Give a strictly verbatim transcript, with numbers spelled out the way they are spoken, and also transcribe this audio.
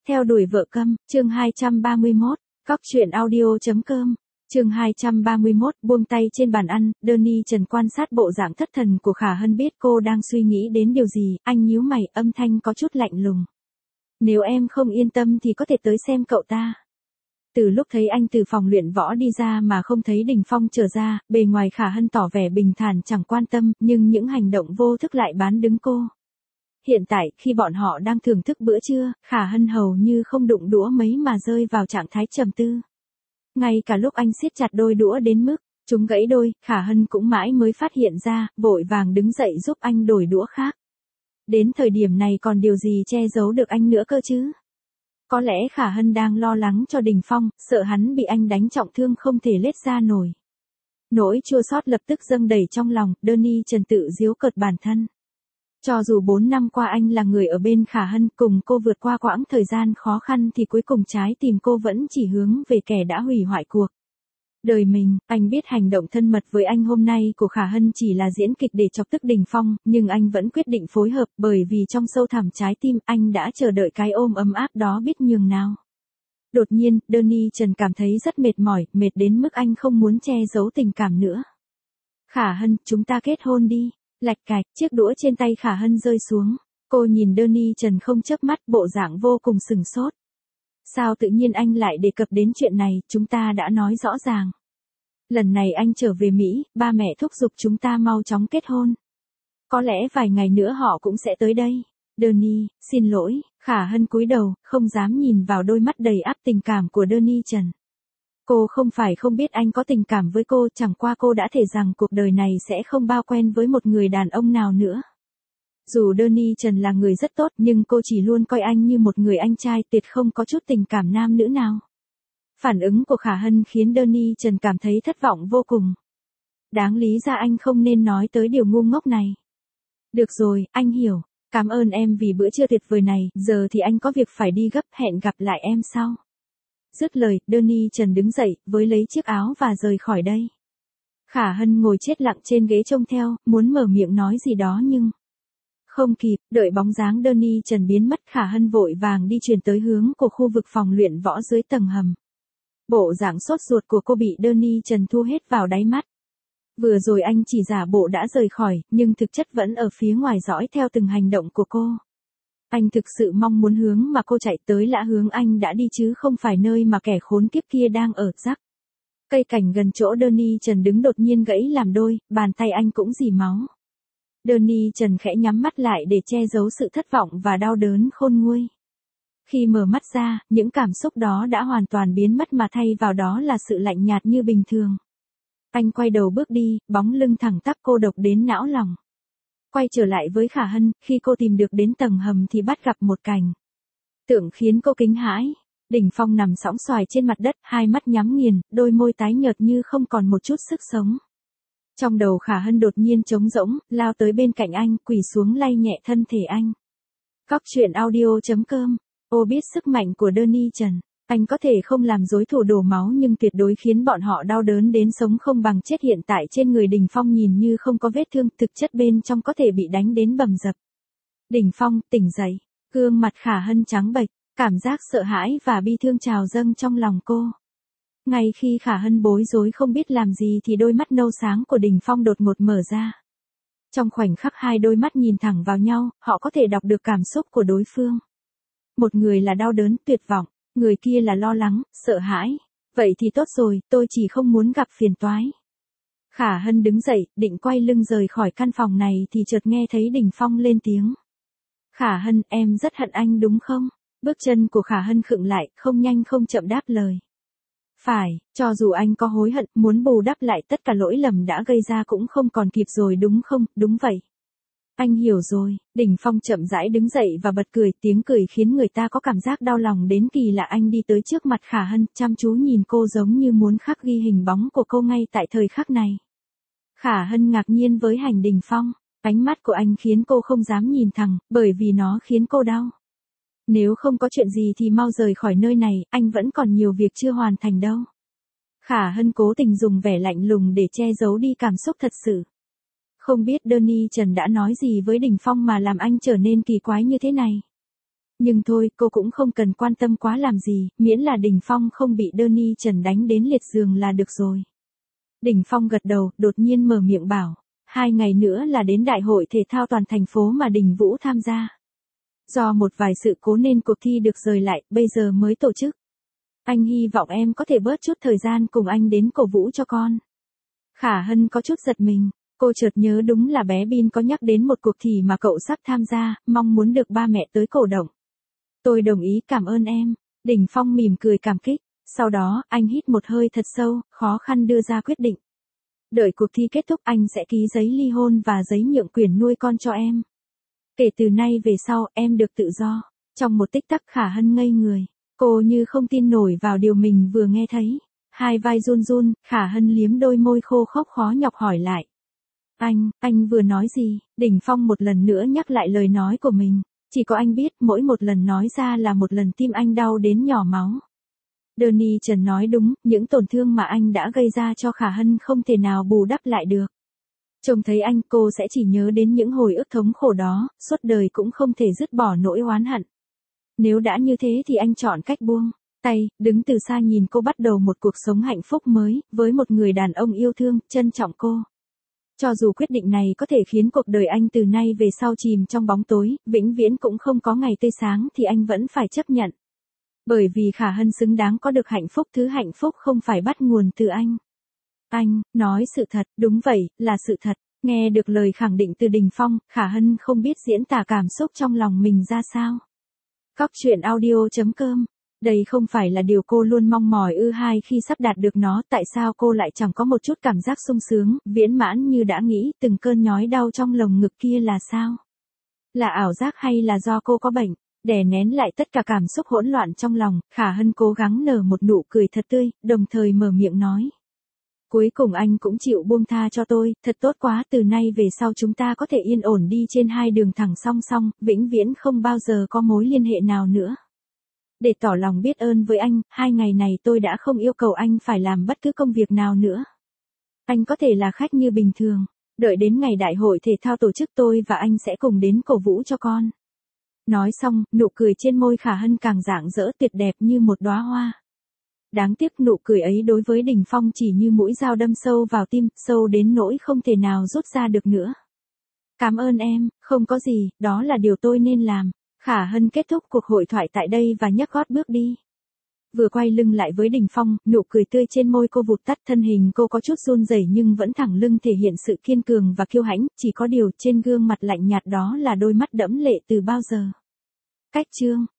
Theo đuổi vợ câm, chương hai trăm ba mươi mốt, cóc truyện audio chấm com, chương hai trăm ba mươi mốt, buông tay trên bàn ăn, Danny Trần quan sát bộ dạng thất thần của Khả Hân biết cô đang suy nghĩ đến điều gì, anh nhíu mày, âm thanh có chút lạnh lùng. Nếu em không yên tâm thì có thể tới xem cậu ta. Từ lúc thấy anh từ phòng luyện võ đi ra mà không thấy Đình Phong trở ra, bề ngoài Khả Hân tỏ vẻ bình thản chẳng quan tâm, nhưng những hành động vô thức lại bán đứng cô. Hiện tại, khi bọn họ đang thưởng thức bữa trưa, Khả Hân hầu như không đụng đũa mấy mà rơi vào trạng thái trầm tư. Ngay cả lúc anh siết chặt đôi đũa đến mức chúng gãy đôi, Khả Hân cũng mãi mới phát hiện ra, vội vàng đứng dậy giúp anh đổi đũa khác. Đến thời điểm này còn điều gì che giấu được anh nữa cơ chứ? Có lẽ Khả Hân đang lo lắng cho Đình Phong, sợ hắn bị anh đánh trọng thương không thể lết ra nổi. Nỗi chua xót lập tức dâng đầy trong lòng, Danny Trần tự giễu cợt bản thân. Cho dù bốn năm qua anh là người ở bên Khả Hân cùng cô vượt qua quãng thời gian khó khăn thì cuối cùng trái tim cô vẫn chỉ hướng về kẻ đã hủy hoại cuộc đời mình. Anh biết hành động thân mật với anh hôm nay của Khả Hân chỉ là diễn kịch để chọc tức Đình Phong, nhưng anh vẫn quyết định phối hợp bởi vì trong sâu thẳm trái tim anh đã chờ đợi cái ôm ấm áp đó biết nhường nào. Đột nhiên, Danny Trần cảm thấy rất mệt mỏi, mệt đến mức anh không muốn che giấu tình cảm nữa. Khả Hân, chúng ta kết hôn đi. Lạch cạch, chiếc đũa trên tay Khả Hân rơi xuống. Cô nhìn Danny Trần không chớp mắt, bộ dạng vô cùng sừng sốt. Sao tự nhiên anh lại đề cập đến chuyện này, chúng ta đã nói rõ ràng. Lần này anh trở về Mỹ, ba mẹ thúc giục chúng ta mau chóng kết hôn. Có lẽ vài ngày nữa họ cũng sẽ tới đây. Danny, xin lỗi. Khả Hân cúi đầu, không dám nhìn vào đôi mắt đầy áp tình cảm của Danny Trần. Cô không phải không biết anh có tình cảm với cô, chẳng qua cô đã thề rằng cuộc đời này sẽ không bao quen với một người đàn ông nào nữa. Dù Danny Trần là người rất tốt nhưng cô chỉ luôn coi anh như một người anh trai, tuyệt không có chút tình cảm nam nữ nào. Phản ứng của Khả Hân khiến Danny Trần cảm thấy thất vọng vô cùng. Đáng lý ra anh không nên nói tới điều ngu ngốc này. Được rồi, anh hiểu. Cảm ơn em vì bữa trưa tuyệt vời này, giờ thì anh có việc phải đi gấp, hẹn gặp lại em sau. Dứt lời, Danny Trần đứng dậy, với lấy chiếc áo và rời khỏi đây. Khả Hân ngồi chết lặng trên ghế trông theo, muốn mở miệng nói gì đó nhưng không kịp, đợi bóng dáng Danny Trần biến mất, Khả Hân vội vàng đi chuyển tới hướng của khu vực phòng luyện võ dưới tầng hầm. Bộ dạng sốt ruột của cô bị Danny Trần thu hết vào đáy mắt. Vừa rồi anh chỉ giả bộ đã rời khỏi, nhưng thực chất vẫn ở phía ngoài dõi theo từng hành động của cô. Anh thực sự mong muốn hướng mà cô chạy tới là hướng anh đã đi chứ không phải nơi mà kẻ khốn kiếp kia đang ở. Rắc. Cây cảnh gần chỗ Danny Trần đứng đột nhiên gãy làm đôi, bàn tay anh cũng rỉ máu. Danny Trần khẽ nhắm mắt lại để che giấu sự thất vọng và đau đớn khôn nguôi. Khi mở mắt ra, những cảm xúc đó đã hoàn toàn biến mất mà thay vào đó là sự lạnh nhạt như bình thường. Anh quay đầu bước đi, bóng lưng thẳng tắp cô độc đến não lòng. Quay trở lại với Khả Hân, khi cô tìm được đến tầng hầm thì bắt gặp một cảnh tượng khiến cô kinh hãi. Đình Phong nằm sõng soài trên mặt đất, hai mắt nhắm nghiền, đôi môi tái nhợt như không còn một chút sức sống. Trong đầu Khả Hân đột nhiên trống rỗng, lao tới bên cạnh anh, quỳ xuống lay nhẹ thân thể anh. Cóc truyện audio chấm com. Ô biết sức mạnh của Danny Trần. Anh có thể không làm rối thủ đổ máu nhưng tuyệt đối khiến bọn họ đau đớn đến sống không bằng chết. Hiện tại trên người Đình Phong nhìn như không có vết thương, thực chất bên trong có thể bị đánh đến bầm dập. Đình Phong, tỉnh dậy. Gương mặt Khả Hân trắng bệch, cảm giác sợ hãi và bi thương trào dâng trong lòng cô. Ngay khi Khả Hân bối rối không biết làm gì thì đôi mắt nâu sáng của Đình Phong đột ngột mở ra. Trong khoảnh khắc hai đôi mắt nhìn thẳng vào nhau, họ có thể đọc được cảm xúc của đối phương. Một người là đau đớn, tuyệt vọng. Người kia là lo lắng, sợ hãi. Vậy thì tốt rồi, tôi chỉ không muốn gặp phiền toái. Khả Hân đứng dậy, định quay lưng rời khỏi căn phòng này thì chợt nghe thấy Đình Phong lên tiếng. Khả Hân, em rất hận anh đúng không? Bước chân của Khả Hân khựng lại, không nhanh không chậm đáp lời. Phải, cho dù anh có hối hận, muốn bù đắp lại tất cả lỗi lầm đã gây ra cũng không còn kịp rồi đúng không? Đúng vậy. Anh hiểu rồi. Đình Phong chậm rãi đứng dậy và bật cười, tiếng cười khiến người ta có cảm giác đau lòng đến kỳ lạ. Anh đi tới trước mặt Khả Hân, chăm chú nhìn cô giống như muốn khắc ghi hình bóng của cô ngay tại thời khắc này. Khả Hân ngạc nhiên với hành Đình Phong, ánh mắt của anh khiến cô không dám nhìn thẳng, bởi vì nó khiến cô đau. Nếu không có chuyện gì thì mau rời khỏi nơi này, anh vẫn còn nhiều việc chưa hoàn thành đâu. Khả Hân cố tình dùng vẻ lạnh lùng để che giấu đi cảm xúc thật sự. Không biết Danny Trần đã nói gì với Đình Phong mà làm anh trở nên kỳ quái như thế này. Nhưng thôi, cô cũng không cần quan tâm quá làm gì, miễn là Đình Phong không bị Danny Trần đánh đến liệt giường là được rồi. Đình Phong gật đầu, đột nhiên mở miệng bảo, hai ngày nữa là đến đại hội thể thao toàn thành phố mà Đình Vũ tham gia. Do một vài sự cố nên cuộc thi được rời lại, bây giờ mới tổ chức. Anh hy vọng em có thể bớt chút thời gian cùng anh đến cổ vũ cho con. Khả Hân có chút giật mình, cô chợt nhớ đúng là bé Bin có nhắc đến một cuộc thi mà cậu sắp tham gia, mong muốn được ba mẹ tới cổ động. Tôi đồng ý, cảm ơn em. Đình Phong mỉm cười cảm kích, sau đó anh hít một hơi thật sâu, khó khăn đưa ra quyết định. Đợi cuộc thi kết thúc anh sẽ ký giấy ly hôn và giấy nhượng quyền nuôi con cho em. Kể từ nay về sau em được tự do. Trong một tích tắc Khả Hân ngây người, cô như không tin nổi vào điều mình vừa nghe thấy. Hai vai run run, Khả Hân liếm đôi môi khô khốc khó nhọc hỏi lại. Anh, anh vừa nói gì? Đình Phong một lần nữa nhắc lại lời nói của mình. Chỉ có anh biết mỗi một lần nói ra là một lần tim anh đau đến nhỏ máu. Danny Trần nói đúng, những tổn thương mà anh đã gây ra cho Khả Hân không thể nào bù đắp lại được. Trông thấy anh cô sẽ chỉ nhớ đến những hồi ức thống khổ đó, suốt đời cũng không thể dứt bỏ nỗi oán hận. Nếu đã như thế thì anh chọn cách buông tay, đứng từ xa nhìn cô bắt đầu một cuộc sống hạnh phúc mới, với một người đàn ông yêu thương, trân trọng cô. Cho dù quyết định này có thể khiến cuộc đời anh từ nay về sau chìm trong bóng tối, vĩnh viễn cũng không có ngày tươi sáng thì anh vẫn phải chấp nhận. Bởi vì Khả Hân xứng đáng có được hạnh phúc, thứ hạnh phúc không phải bắt nguồn từ anh. Anh, nói sự thật, đúng vậy, là sự thật. Nghe được lời khẳng định từ Đình Phong, Khả Hân không biết diễn tả cảm xúc trong lòng mình ra sao. Cóc truyện audio chấm com. Đây không phải là điều cô luôn mong mỏi ư? Hai khi sắp đạt được nó, tại sao cô lại chẳng có một chút cảm giác sung sướng, viễn mãn như đã nghĩ, từng cơn nhói đau trong lồng ngực kia là sao? Là ảo giác hay là do cô có bệnh? Đè nén lại tất cả cảm xúc hỗn loạn trong lòng, Khả Hân cố gắng nở một nụ cười thật tươi, đồng thời mở miệng nói. Cuối cùng anh cũng chịu buông tha cho tôi, thật tốt quá, từ nay về sau chúng ta có thể yên ổn đi trên hai đường thẳng song song, vĩnh viễn không bao giờ có mối liên hệ nào nữa. Để tỏ lòng biết ơn với anh, hai ngày này tôi đã không yêu cầu anh phải làm bất cứ công việc nào nữa. Anh có thể là khách như bình thường, đợi đến ngày đại hội thể thao tổ chức tôi và anh sẽ cùng đến cổ vũ cho con. Nói xong, nụ cười trên môi Khả Hân càng rạng rỡ tuyệt đẹp như một đóa hoa. Đáng tiếc nụ cười ấy đối với Đình Phong chỉ như mũi dao đâm sâu vào tim, sâu đến nỗi không thể nào rút ra được nữa. Cảm ơn em, không có gì, đó là điều tôi nên làm. Khả Hân kết thúc cuộc hội thoại tại đây và nhấc gót bước đi. Vừa quay lưng lại với Đình Phong, nụ cười tươi trên môi cô vụt tắt, thân hình cô có chút run rẩy nhưng vẫn thẳng lưng thể hiện sự kiên cường và kiêu hãnh, chỉ có điều trên gương mặt lạnh nhạt đó là đôi mắt đẫm lệ từ bao giờ. Cách chương